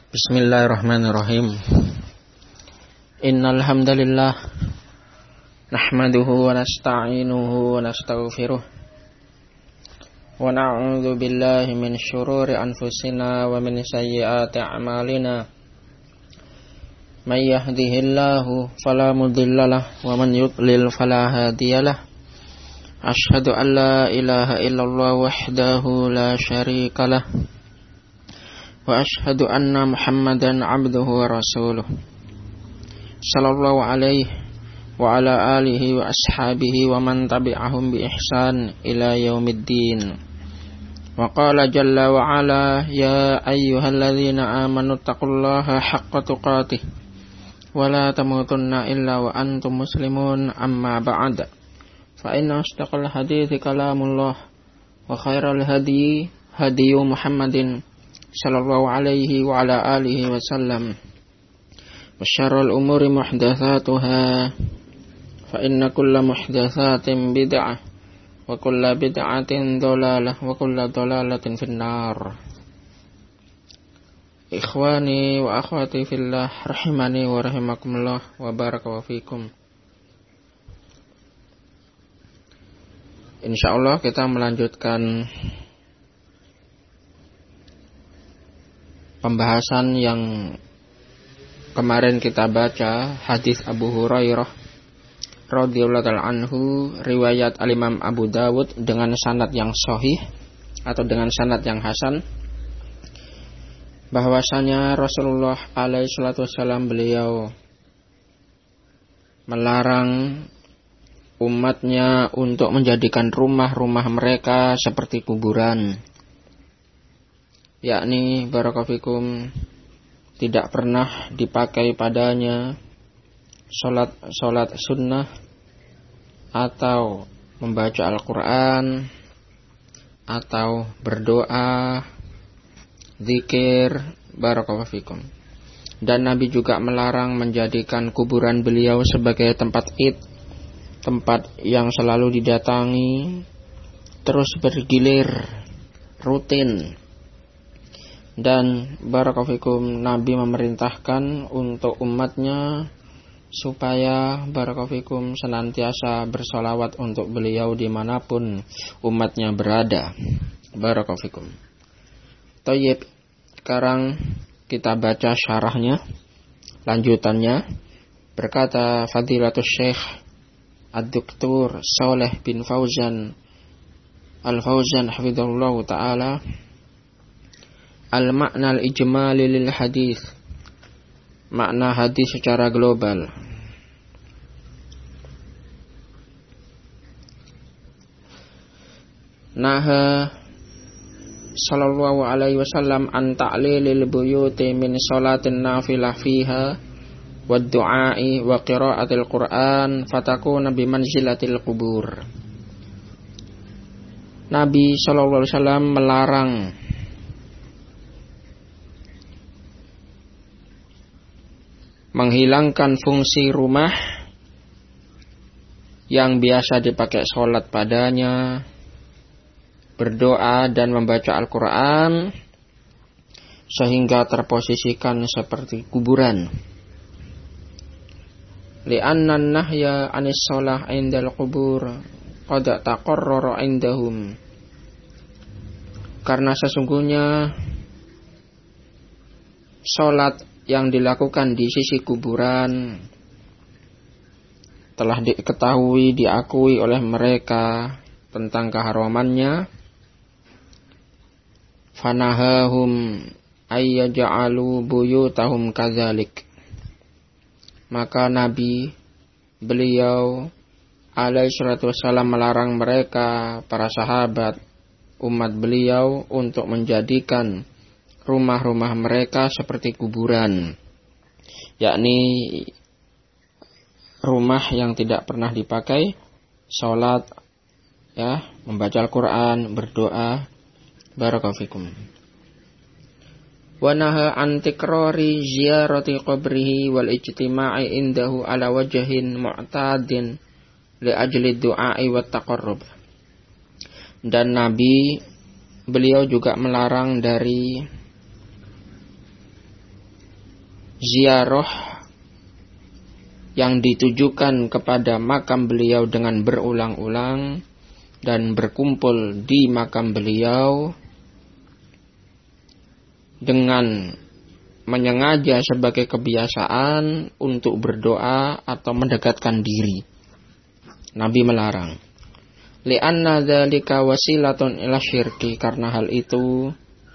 Bismillahirrahmanirrahim. Innal hamdalillah nahmaduhu wa nasta'inuhu wa nastaghfiruh wa na'udzu billahi min syururi anfusina wa min sayyiati a'malina. May yahdihillahu fala mudhillalah wa man yudlil fala hadiyalah. Asyhadu an la ilaha illallah wahdahu la syarikalah wa asyhadu anna Muhammadan abduhu wa rasuluh sallallahu alaihi wa ala alihi wa ashabihi wa man tabi'ahum bi ihsan ila yaumiddin. Wa qala jalla wa ala ya ayyuhalladzina amanu taqullaha haqqa tuqatih wa la tamutunna illa wa antum muslimun, amma ba'd. Fa inna asdaqal hadithi kalamullah wa khairal hadi hadiyu Muhammadin sallallahu alaihi wa ala alihi wa sallam. Wa syarrul umuri muhdatsatuha fa inna kulla muhdatsatin bid'ah wa kulla bid'atin dhalalah wa kulla dhalalatin finnar. Ikhwani wa akhwati fillah rahimani wa rahimakumullah wa baraka fikum. Insyaallah kita melanjutkan pembahasan yang kemarin kita baca, hadis Abu Hurairah radhiyallahu ta'ala anhu, riwayat al-Imam Abu Dawud dengan sanad yang sahih atau dengan sanad yang hasan, bahwasanya Rasulullah alaihi salatu wasallam beliau melarang umatnya untuk menjadikan rumah-rumah mereka seperti kuburan, yakni barakafikum tidak pernah dipakai padanya sholat sunnah atau membaca Al-Quran atau berdoa, zikir, barakafikum. Dan Nabi juga melarang menjadikan kuburan beliau sebagai tempat id, tempat yang selalu didatangi terus bergilir rutin. Dan barakafikum, Nabi memerintahkan untuk umatnya supaya barakafikum senantiasa bersolawat untuk beliau dimanapun umatnya berada. Barakafikum. Thayyib, sekarang kita baca syarahnya, lanjutannya. Berkata Fadilatul Syekh Ad-Doktor Shalih bin Fauzan Al-Fauzan hafizahullah ta'ala, al-makna al-ijmali lil hadis, makna hadis secara global. Naha sallallahu alaihi wasallam an ta'lilil buyuti min salatin nafilah fiha wa du'ai wa qiraatil Qur'an fatakuna bimanzilatil qubur. Nabi sallallahu alaihi wasallam melarang menghilangkan fungsi rumah yang biasa dipakai sholat padanya, berdoa dan membaca Al-Quran, sehingga terposisikan seperti kuburan. Li'anna nahya anis sholah indal qubur qad taqarrara indahum, karena sesungguhnya sholat yang dilakukan di sisi kuburan telah diketahui, diakui oleh mereka tentang keharamannya. Fanahahum ayyaja'alu buyutahum kadzalik, maka Nabi beliau alaihi salatu wassalam melarang mereka, para sahabat umat beliau, untuk menjadikan rumah-rumah mereka seperti kuburan, yakni rumah yang tidak pernah dipakai sholat, ya, membaca Al-Quran, berdoa. Barakafikum. Wa naha an tikrari ziyarati qabrihi wal ijtima'i indahu ala wajhin mu'tadin li ajli du'a'i wat taqarrub. Dan Nabi beliau juga melarang dari ziarah yang ditujukan kepada makam beliau dengan berulang-ulang dan berkumpul di makam beliau dengan menyengaja sebagai kebiasaan untuk berdoa atau mendekatkan diri. Nabi melarang. Li'anna dzalika wasilatun ila syirki, karena hal itu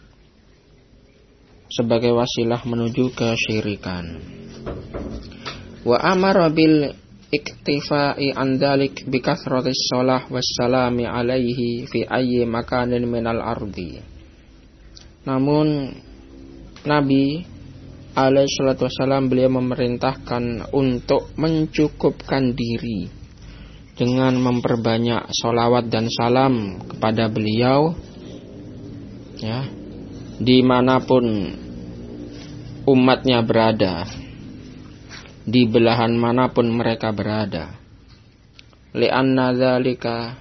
sebagai wasilah menuju kesyirikan. Wa amara bil iktifa'i an dzalik bi kathratis shalah wassalami alaihi fi ayyi makanin minal ardi. Namun Nabi alaihi salatu wassalam beliau memerintahkan untuk mencukupkan diri dengan memperbanyak sholawat dan salam kepada beliau, ya, dimanapun umatnya berada, di belahan manapun mereka berada. Li'anna dzalika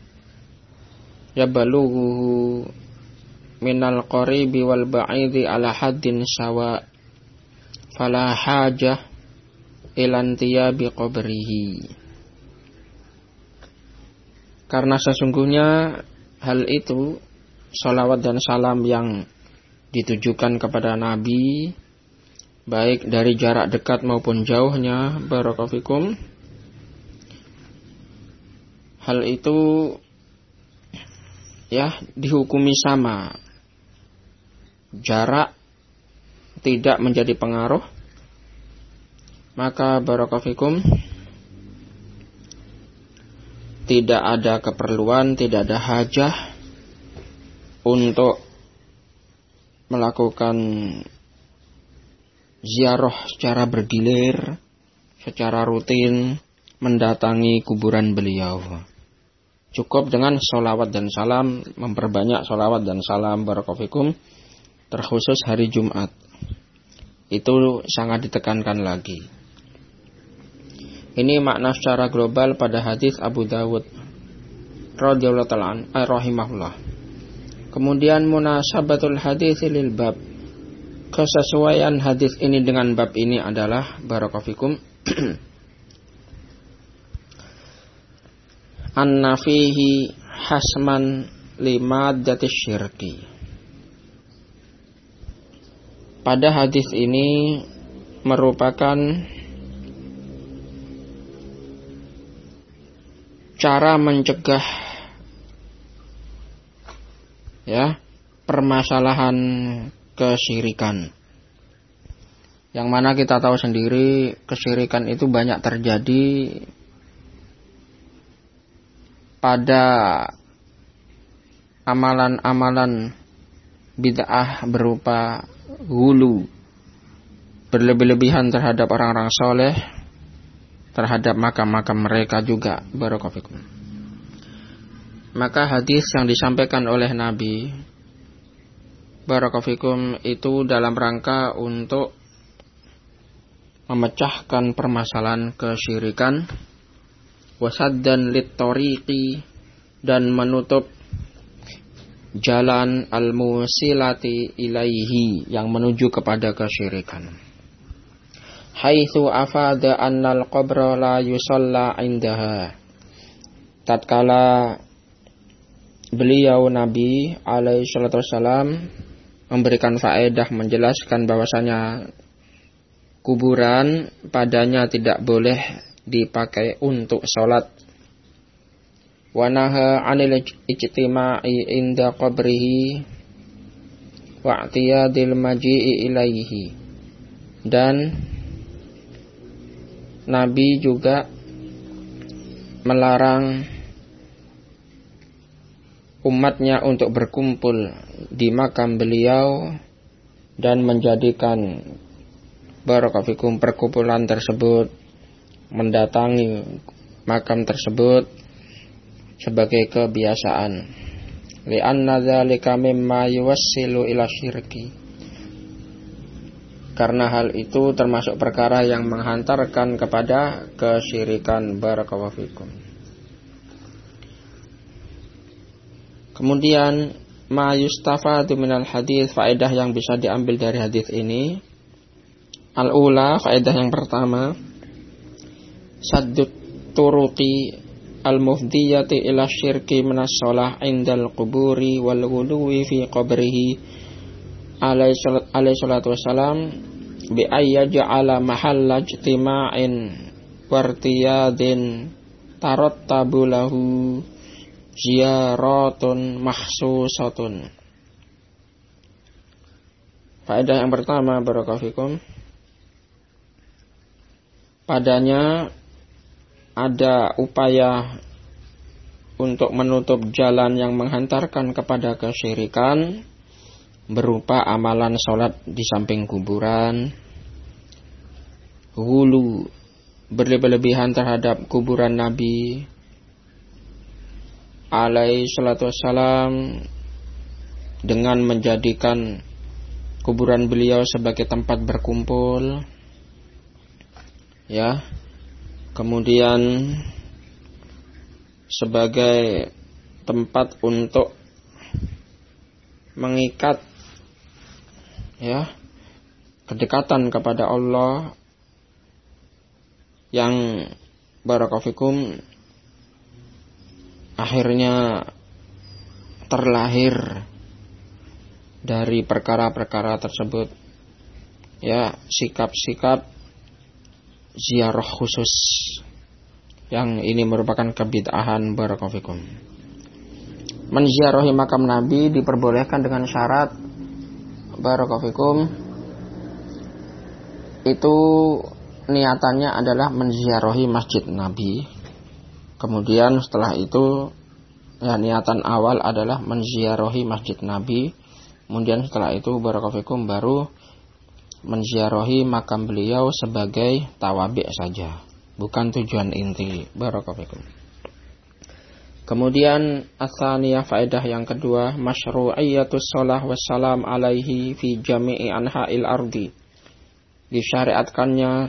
yabalughu minal qaribi wal ba'idi ala haddin sawa fala hajah ilan tiyabi qabrihi. Karena sesungguhnya hal itu, sholawat dan salam yang ditujukan kepada Nabi, baik dari jarak dekat maupun jauhnya, barakallahu fikum, hal itu ya dihukumi sama. Jarak tidak menjadi pengaruh, maka barakallahu fikum tidak ada keperluan, tidak ada hajah untuk melakukan ziarah secara bergilir, secara rutin mendatangi kuburan beliau. Cukup dengan sholawat dan salam, memperbanyak sholawat dan salam, barakallahu fikum, terkhusus hari Jumat. Itu sangat ditekankan lagi. Ini makna secara global pada hadis Abu Dawud radhiyallahu ta'ala rahimahullah. Kemudian munasabatul hadis lil bab, kesesuaian hadis ini dengan bab ini adalah barakallahu fikum anna fihi hasman limaddati syirki. Pada hadis ini merupakan cara mencegah ya permasalahan kesyirikan. Yang mana kita tahu sendiri kesyirikan itu banyak terjadi pada amalan-amalan bid'ah berupa hulu, berlebih-lebihan terhadap orang-orang soleh, terhadap makam-makam mereka juga, barakallahu fikum. Maka hadis yang disampaikan oleh Nabi, barakallahu fikum, itu dalam rangka untuk memecahkan permasalahan kesyirikan, wasaddan lit-tariqi, dan menutup jalan al-musilati ilaihi, yang menuju kepada kesyirikan. Haitsu afada annal qabra la yusalla indaha. Tatkala beliau Nabi alaihi salatu wassalam memberikan faedah, menjelaskan bahwasanya kuburan padanya tidak boleh dipakai untuk salat. Wa naha 'anil ijtima'i inda qabrihi wa i'tiyadil maji'i ilaihi. Dan Nabi juga melarang umatnya untuk berkumpul di makam beliau dan menjadikan barakallahu fikum perkumpulan tersebut, mendatangi makam tersebut sebagai kebiasaan. Li'anna dzalika mimma yuwassilu ila syirki. Karena hal itu termasuk perkara yang menghantarkan kepada kesyirikan, barakallahu fikum. Kemudian ma yustafadu minal hadis, faedah yang bisa diambil dari hadis ini, Al-ula, faedah yang pertama, saddut turuqi al-mufdiyati ila syirki minas shalah indal quburi wal ghuluwi fi qabrihi alaihi salatu wassalam bi ayyaj'ala mahalla ijtima'in wartiyadin tarattabu lahu ziyaratun makhsusatun. Faedah yang pertama, barakallahu fikum, padanya ada upaya untuk menutup jalan yang menghantarkan kepada kesyirikan berupa amalan sholat di samping kuburan, hulu, berlebih-lebihan terhadap kuburan Nabi alaihi salatu wassalam dengan menjadikan kuburan beliau sebagai tempat berkumpul, ya, kemudian sebagai tempat untuk mengikat, ya, kedekatan kepada Allah yang barakallahu fikum akhirnya terlahir dari perkara-perkara tersebut, ya, sikap-sikap ziarah khusus yang ini merupakan kebid'ahan, barakallahu fikum. Menziarahi makam Nabi diperbolehkan dengan syarat, barakallahu fikum, itu niatannya adalah menziarahi masjid Nabi. Kemudian setelah itu, ya, niatan awal adalah menziarahi masjid Nabi. Kemudian setelah itu, barakallahu fikum, baru menziarahi makam beliau sebagai tawabi' saja, bukan tujuan inti, barakallahu fikum. Kemudian atsaniyah, faedah yang kedua, masyru'iyatus shalah wassalam alaihi fi jami'i anha'il ardi. Disyariatkannya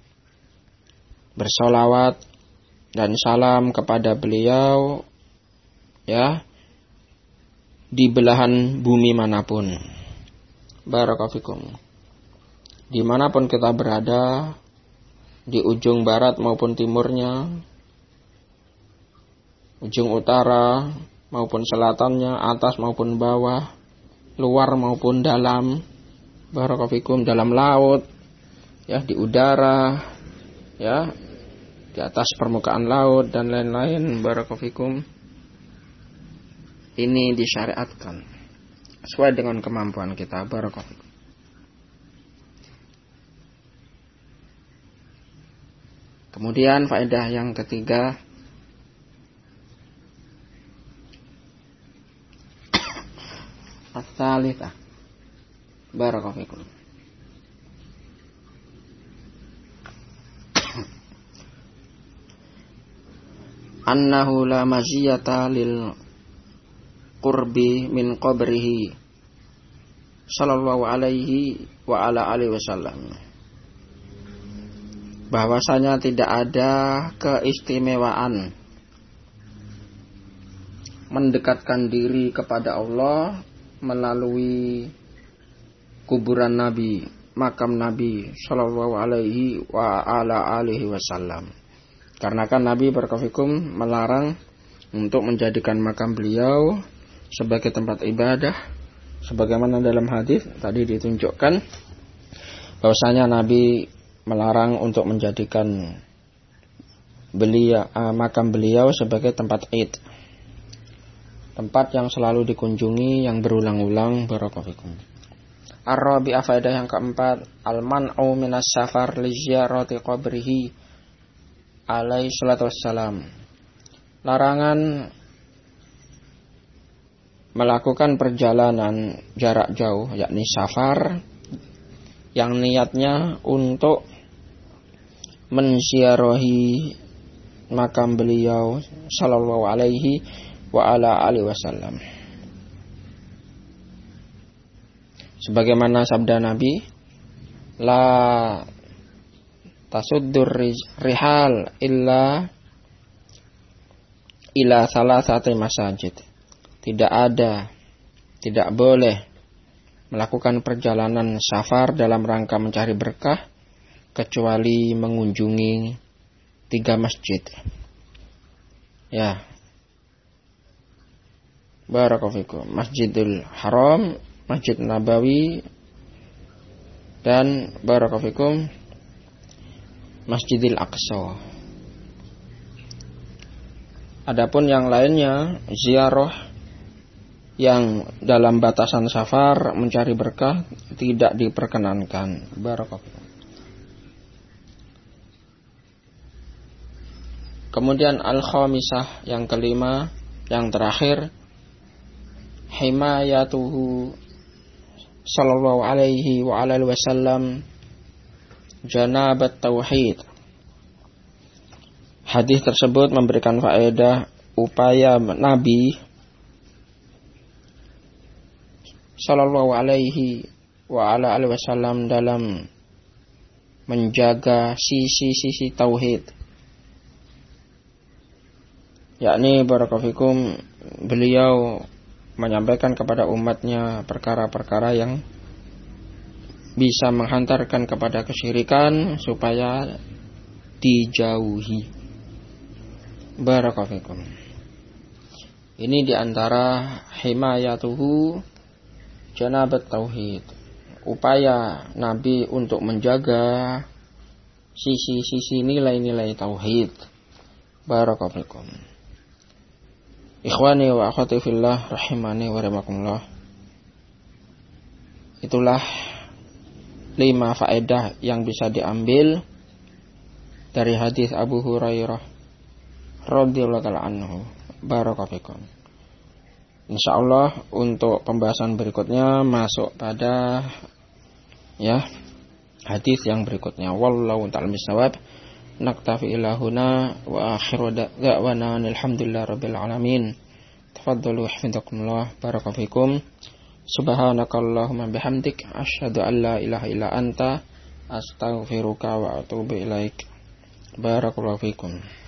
bersolawat dan salam kepada beliau, ya, di belahan bumi manapun, barakallahu fikum. Dimanapun kita berada, di ujung barat maupun timurnya, ujung utara maupun selatannya, atas maupun bawah, luar maupun dalam, barakallahu fikum, dalam laut, ya, di udara, ya, di atas permukaan laut dan lain-lain, barakallahu fikum. Ini disyariatkan sesuai dengan kemampuan kita, barakallahu fikum. Kemudian faedah yang ketiga, as-salitsah, barakallahu fikum, annahu la maziyata lil qurbi min qabrihi sallallahu alaihi wa ala alihi wasallam. Bahwasanya tidak ada keistimewaan mendekatkan diri kepada Allah melalui kuburan Nabi, makam Nabi sallallahu alaihi wa ala alihi wasallam. Karena kan Nabi barakallahu fikum melarang untuk menjadikan makam beliau sebagai tempat ibadah, sebagaimana dalam hadis tadi ditunjukkan bahwasanya Nabi melarang untuk menjadikan makam beliau sebagai tempat id, tempat yang selalu dikunjungi, yang berulang-ulang, barakallahu fikum. Ar-rabi'ah, faedah yang keempat, al-man'u minas safar li ziyarati qabrihi alaihi salatu wassalam. Larangan melakukan perjalanan jarak jauh, yakni safar, yang niatnya untuk menziarahi makam beliau sallallahu alaihi wa ala alihi wasallam. Sebagaimana sabda Nabi, la tasuddur rihal illa ila salasati masajid. Tidak boleh melakukan perjalanan safar dalam rangka mencari berkah kecuali mengunjungi 3 masjid. Ya. Barakallahu fikum. Masjidil Haram, Masjid Nabawi, dan barakallahu fikum Masjidil Aqsa. Adapun yang lainnya, ziarah yang dalam batasan safar mencari berkah tidak diperkenankan. Barakallahu fikum. Kemudian al-khamisah, yang kelima, yang terakhir, himayatuhu sallallahu alaihi wa alihi wasallam janabat tauhid. Hadis tersebut memberikan faedah upaya Nabi sallallahu alaihi wa alihi wasallam dalam menjaga sisi-sisi tauhid. Yakni barakallahu fikum, beliau menyampaikan kepada umatnya perkara-perkara yang bisa menghantarkan kepada kesyirikan supaya dijauhi. Barakallahu fikum. Ini diantara himayatuhu janabat tauhid, upaya Nabi untuk menjaga sisi-sisi nilai-nilai tauhid. Barakallahu fikum. Ikhwani wa akhwati fillah rahimani wa rahimakumullah. Itulah 5 faedah yang bisa diambil dari hadis Abu Hurairah radhiyallahu ta'ala anhu. Barakallahu fikum. Insyaallah untuk pembahasan berikutnya masuk pada hadis yang berikutnya. Wallahu ta'ala bisawab. Naktafi ilahuna wa akhiru da'wana alhamdulillah rabbil alamin. Tafaddalu hafizakumullah. Barakallahu fikum. Subhanakallahumma bihamdik asyhadu an la ilaha illa anta astaghfiruka wa atubu ilaik. Barakallahu fikum.